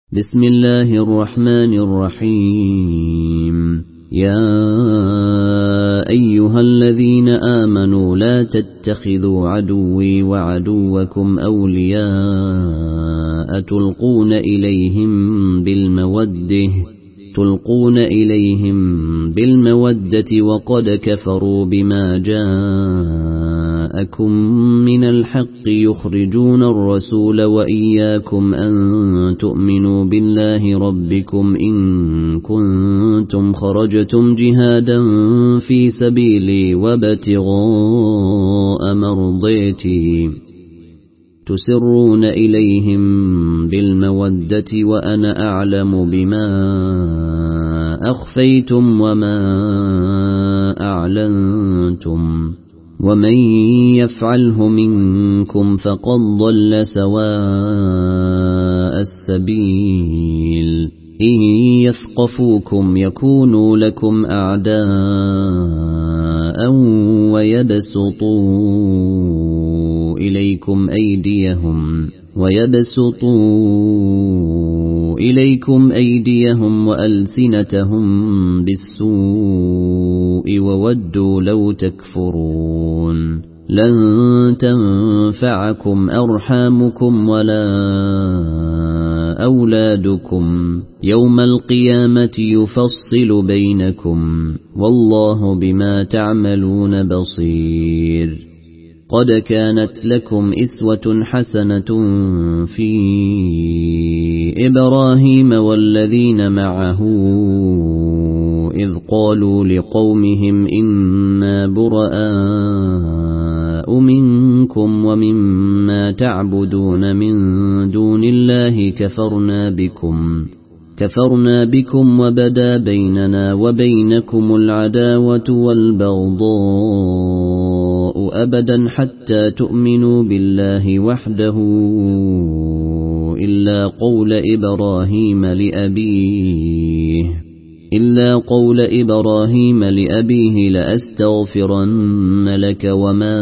بسم الله الرحمن الرحيم. يا أيها الذين آمنوا لا تتخذوا عدوي وعدوكم أولياء تلقون إليهم بالمودة وقد كفروا بما جاءكم من الحق يخرجون الرسول وإياكم أن تؤمنوا بالله ربكم إن كنتم خرجتم جهادا في سبيلي وابتغاء مرضيتي تسرون إليهم بالمودة وأنا أعلم بما أخفيتم وما أعلنتم ومن يفعله منكم فقد ضل سواء السبيل. إن يثقفوكم يكونوا لكم أعداء ويبسطوا إليكم أيديهم وألسنتهم بالسوء وودوا لو تكفرون. لن تنفعكم أرحامكم ولا أولادكم يوم القيامة يفصل بينكم والله بما تعملون بصير. قد كانت لكم إسوة حسنة في إبراهيم والذين معه إذ قالوا لقومهم إنا براء منكم ومما تعبدون من دون الله كفرنا بكم وبدا بيننا وبينكم العداوة والبغضاء أبدا حتى تؤمنوا بالله وحده إلا قول إبراهيم لأبيه لأستغفرن لك وما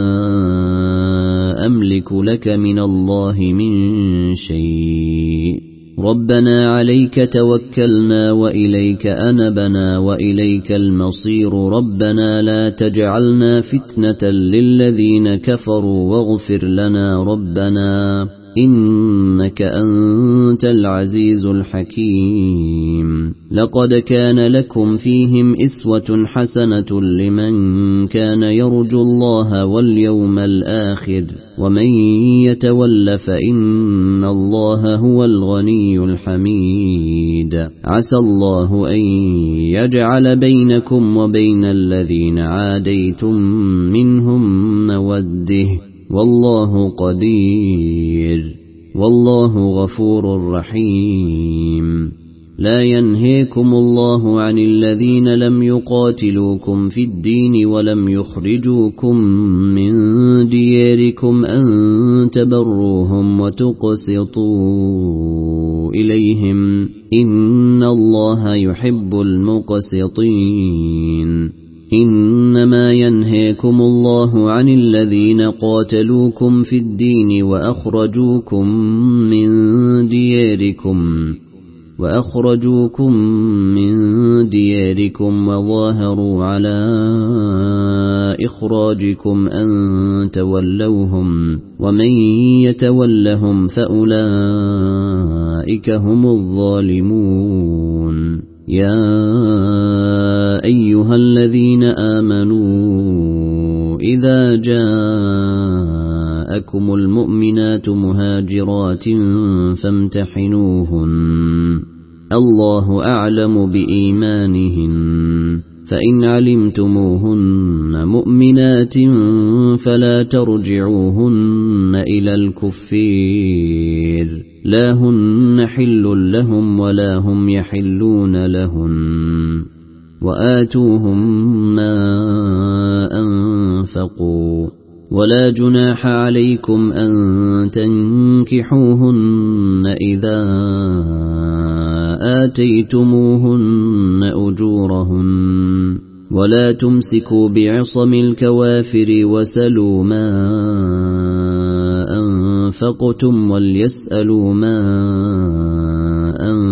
أملك لك من الله من شيء. ربنا عليك توكلنا وإليك أنبنا وإليك المصير. ربنا لا تجعلنا فتنة للذين كفروا واغفر لنا ربنا إنك أنت العزيز الحكيم. لقد كان لكم فيهم إسوة حسنة لمن كان يرجو الله واليوم الآخر ومن يتول فإن الله هو الغني الحميد. عسى الله أن يجعل بينكم وبين الذين عاديتم منهم مودة والله قدير والله غفور رحيم. لا ينهيكم الله عن الذين لم يقاتلوكم في الدين ولم يخرجوكم من دياركم أن تبروهم وتقسطوا إليهم إن الله يحب المقسطين. إنما ينهيكم الله عن الذين قاتلوكم في الدين وأخرجوكم من دياركم وظاهروا على إخراجكم أن تولوهم ومن يتولهم فأولئك هم الظالمون. يا أيها الذين آمنوا إذا جاءكم المؤمنات مهاجرات فامتحنوهن الله أعلم بإيمانهن فإن علمتموهن مؤمنات فلا ترجعوهن إلى الكفير لا هن حل لهم ولا هم يحلون لهن وآتوهم ما أنفقوا ولا جناح عليكم أن تنكحوهن إذا آتيتموهن أجورهن ولا تمسكوا بعصم الكوافر وسلوا ما أنفقتم وليسألوا ما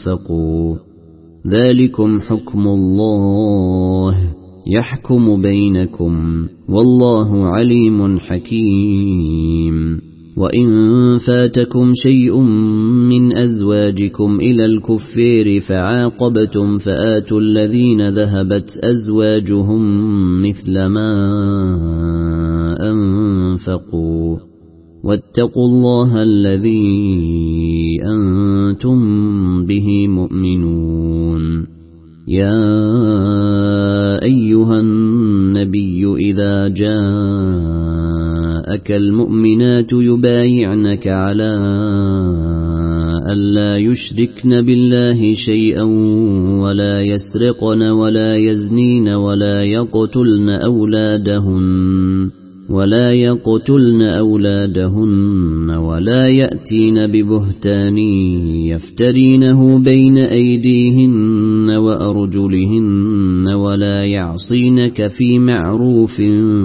أنفقوا ذلكم حكم الله يحكم بينكم والله عليم حكيم وإن فاتكم شيء من أزواجكم إلى الكفار فعاقبتم فآتوا الذين ذهبت أزواجهم مثل ما أنفقوا واتقوا الله الذي أنتم به مؤمنون يا أيها النبي إذا جاءك المؤمنات يبايعنك على ألا يشركن بالله شيئا ولا يسرقن ولا يزنين ولا يقتلن أولادهن ولا يأتين ببهتان يفترينه بين أيديهن وأرجلهن ولا يعصينك في معروف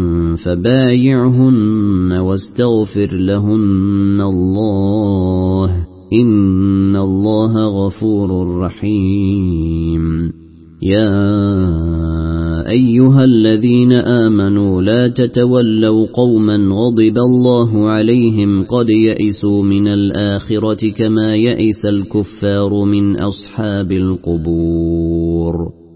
فبايعهن واستغفر لهن الله إن الله غفور رحيم يا أيها الذين آمنوا لا تتولوا قوما غضب الله عليهم قد يئسوا من الآخرة كما يئس الكفار من أصحاب القبور